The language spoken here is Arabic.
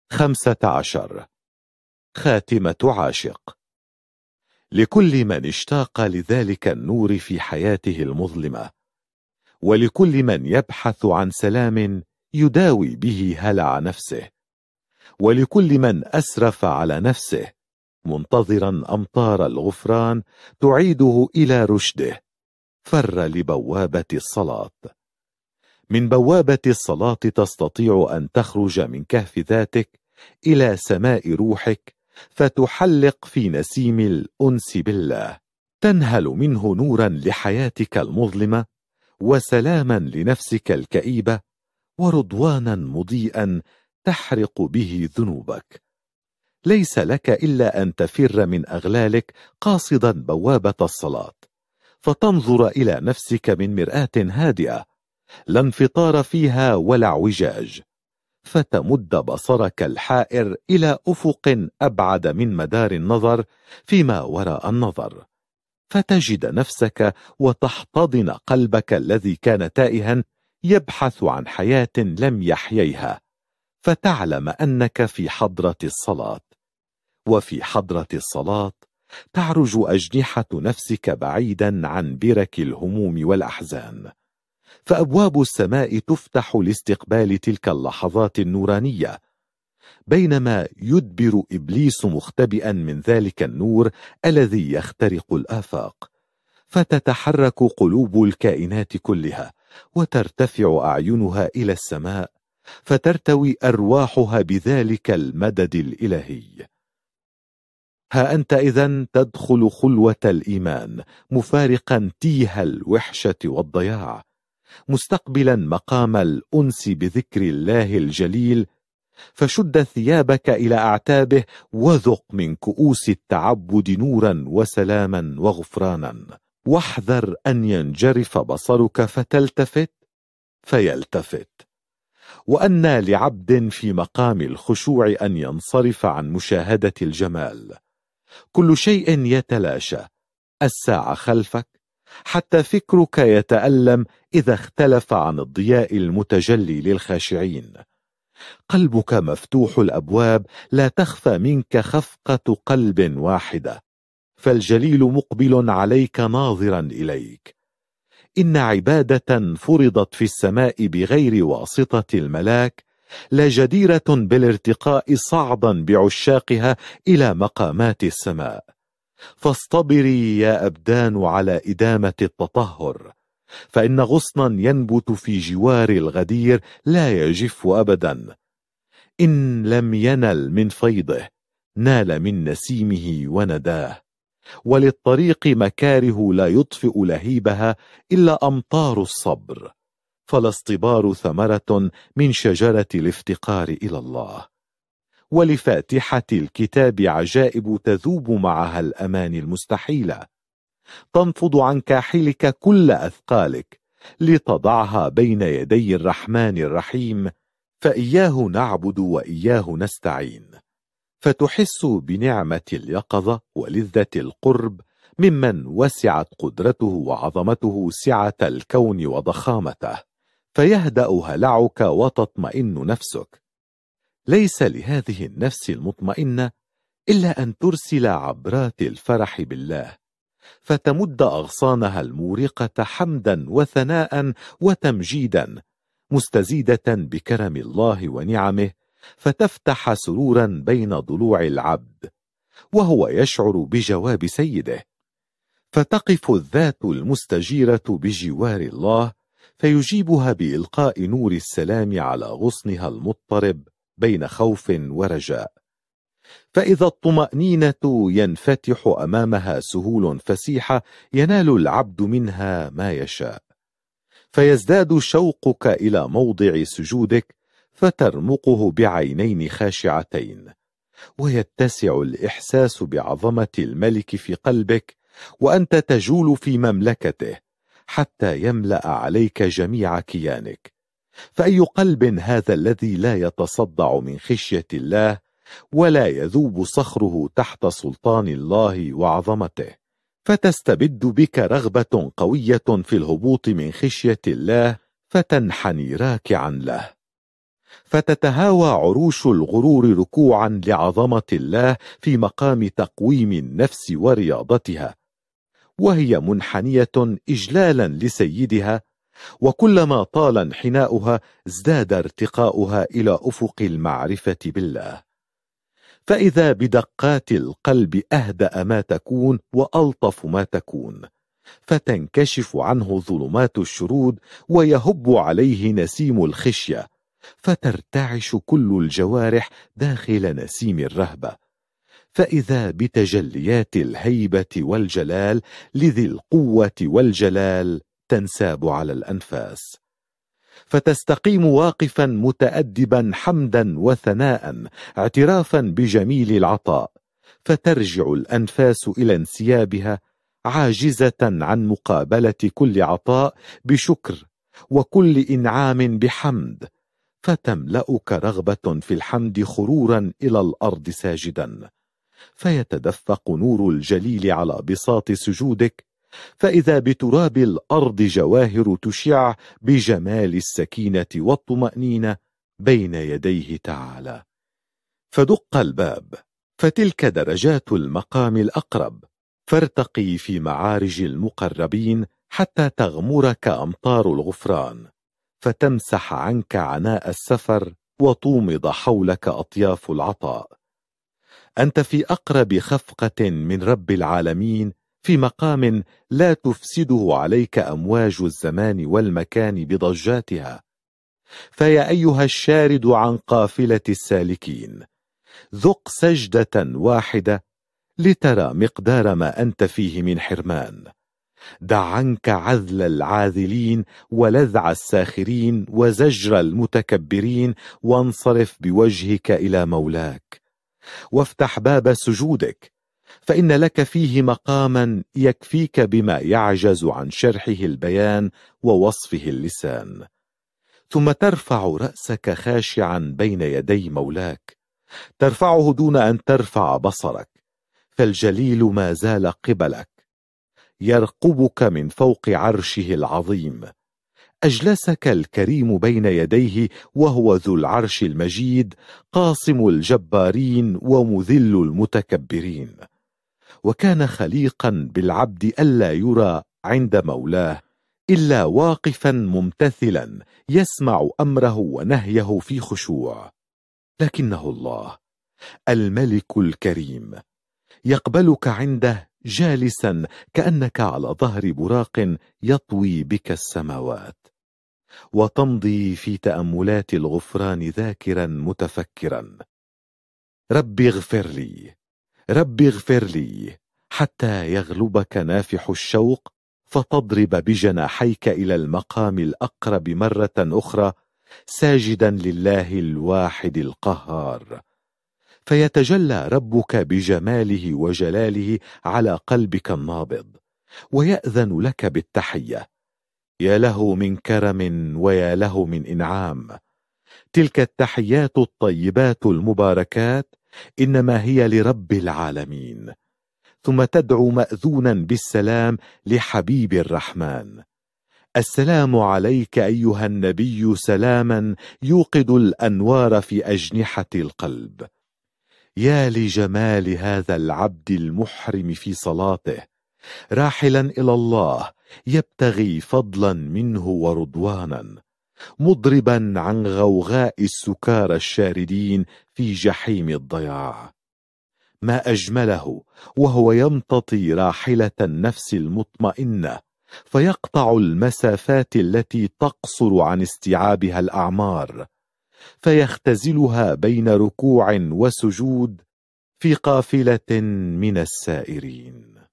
15. خاتمة عاشق. لكل من اشتاق لذلك النور في حياته المظلمة، ولكل من يبحث عن سلام يداوي به هلع نفسه، ولكل من أسرف على نفسه منتظرا أمطار الغفران تعيده إلى رشده، فر لبوابة الصلاة. من بوابة الصلاة تستطيع أن تخرج من كهف ذاتك إلى سماء روحك، فتحلق في نسيم الأنس بالله، تنهل منه نورا لحياتك المظلمة، وسلاما لنفسك الكئيبة، ورضوانا مضيئا تحرق به ذنوبك. ليس لك إلا أن تفر من أغلالك قاصدا بوابة الصلاة، فتنظر إلى نفسك من مرآة هادئة لا انفطار فيها ولا اعوجاج، فتمد بصرك الحائر إلى أفق أبعد من مدار النظر فيما وراء النظر، فتجد نفسك وتحتضن قلبك الذي كان تائها يبحث عن حياة لم يحييها، فتعلم أنك في حضرة الصلاة. وفي حضرة الصلاة تعرج أجنحة نفسك بعيدا عن برك الهموم والأحزان، فأبواب السماء تفتح لاستقبال تلك اللحظات النورانية، بينما يدبر إبليس مختبئا من ذلك النور الذي يخترق الآفاق، فتتحرك قلوب الكائنات كلها، وترتفع أعينها إلى السماء، فترتوي أرواحها بذلك المدد الإلهي. ها أنت إذن تدخل خلوة الإيمان، مفارقا تيه الوحشة والضياع، مستقبلا مقام الأنس بذكر الله الجليل، فشد ثيابك إلى أعتابه، وذق من كؤوس التعبد نورا وسلاما وغفرانا، واحذر أن ينجرف بصرك فتلتفت فيلتفت، وأن لعبد في مقام الخشوع أن ينصرف عن مشاهدة الجمال. كل شيء يتلاشى، الساعة خلفك، حتى فكرك يتألم إذا اختلف عن الضياء المتجلي للخاشعين. قلبك مفتوح الأبواب، لا تخفى منك خفقة قلب واحدة، فالجليل مقبل عليك ناظرا إليك. إن عبادة فرضت في السماء بغير واسطة الملاك لجديرة بالارتقاء صعدا بعشاقها إلى مقامات السماء. فاصطبري يا أبدان على إدامة التطهر، فإن غصنا ينبت في جوار الغدير لا يجف أبدا، إن لم ينل من فيضه نال من نسيمه ونداه. وللطريق مكاره لا يطفئ لهيبها إلا أمطار الصبر، فالاصطبار ثمرة من شجرة الافتقار إلى الله. ولفاتحة الكتاب عجائب تذوب معها الأماني المستحيلة، تنفض عن كاحلك كل أثقالك لتضعها بين يدي الرحمن الرحيم، فإياه نعبد وإياه نستعين، فتحس بنعمة اليقظة ولذة القرب ممن وسعت قدرته وعظمته سعة الكون وضخامته، فيهدأ هلعك وتطمئن نفسك. ليس لهذه النفس المطمئنة إلا أن ترسل عبرات الفرح بالله، فتمد أغصانها المورقة حمدا وثناء وتمجيدا، مستزيدة بكرم الله ونعمه، فتفتح سرورا بين ضلوع العبد وهو يشعر بجواب سيده، فتقف الذات المستجيرة بجوار الله فيجيبها بإلقاء نور السلام على غصنها المضطرب بين خوف ورجاء. فإذا الطمأنينة ينفتح أمامها سهول فسيحة ينال العبد منها ما يشاء، فيزداد شوقك إلى موضع سجودك فترمقه بعينين خاشعتين، ويتسع الإحساس بعظمة الملك في قلبك وأنت تجول في مملكته حتى يملأ عليك جميع كيانك. فأي قلب هذا الذي لا يتصدع من خشية الله ولا يذوب صخره تحت سلطان الله وعظمته، فتستبد بك رغبة قوية في الهبوط من خشية الله فتنحني راكعا له. فتتهاوى عروش الغرور ركوعا لعظمة الله في مقام تقويم النفس ورياضتها، وهي منحنية إجلالا لسيدها، وكلما طال انحناؤها ازداد ارتقاؤها إلى أفق المعرفة بالله. فإذا بدقات القلب أهدأ ما تكون وألطف ما تكون، فتنكشف عنه ظلمات الشرود ويهب عليه نسيم الخشية، فترتعش كل الجوارح داخل نسيم الرهبة. فإذا بتجليات الهيبة والجلال لذي القوة والجلال تنساب على الأنفاس، فتستقيم واقفا متأدبا حمدا وثناء اعترافا بجميل العطاء، فترجع الأنفاس إلى انسيابها عاجزة عن مقابلة كل عطاء بشكر وكل إنعام بحمد، فتملأك رغبة في الحمد خرورا إلى الأرض ساجدا، فيتدفق نور الجليل على بساط سجودك، فإذا بتراب الأرض جواهر تشع بجمال السكينة والطمأنينة بين يديه تعالى. فدق الباب، فتلك درجات المقام الأقرب، فارتقي في معارج المقربين حتى تغمرك أمطار الغفران، فتمسح عنك عناء السفر وتومض حولك أطياف العطاء. أنت في أقرب خفقة من رب العالمين، في مقام لا تفسده عليك أمواج الزمان والمكان بضجاتها. فيا أيها الشارد عن قافلة السالكين، ذق سجدة واحدة لترى مقدار ما أنت فيه من حرمان. دع عنك عذل العاذلين ولذع الساخرين وزجر المتكبرين، وانصرف بوجهك إلى مولاك، وافتح باب سجودك، فإن لك فيه مقاما يكفيك بما يعجز عن شرحه البيان ووصفه اللسان. ثم ترفع رأسك خاشعا بين يدي مولاك، ترفعه دون أن ترفع بصرك، فالجليل ما زال قبلك، يرقبك من فوق عرشه العظيم. أجلسك الكريم بين يديه وهو ذو العرش المجيد، قاصم الجبارين ومذل المتكبرين. وكان خليقا بالعبد ألا يرى عند مولاه إلا واقفا ممتثلا يسمع أمره ونهيه في خشوع، لكنه الله الملك الكريم يقبلك عنده جالسا كأنك على ظهر براق يطوي بك السماوات، وتمضي في تأملات الغفران ذاكرا متفكرا: ربي اغفر لي، ربي اغفر لي، حتى يغلبك نافح الشوق، فتضرب بجناحيك إلى المقام الأقرب مرة أخرى ساجدا لله الواحد القهار، فيتجلى ربك بجماله وجلاله على قلبك النابض، ويأذن لك بالتحية. يا له من كرم ويا له من إنعام. تلك التحيات الطيبات المباركات إنما هي لرب العالمين. ثم تدعو مأذونا بالسلام لحبيب الرحمن: السلام عليك أيها النبي، سلاما يوقد الأنوار في أجنحة القلب. يا لجمال هذا العبد المحرم في صلاته، راحلا إلى الله يبتغي فضلا منه ورضوانا، مضربا عن غوغاء السكارى الشاردين في جحيم الضياع. ما أجمله وهو يمتطي راحلة النفس المطمئنة، فيقطع المسافات التي تقصر عن استيعابها الأعمار، فيختزلها بين ركوع وسجود في قافلة من السائرين.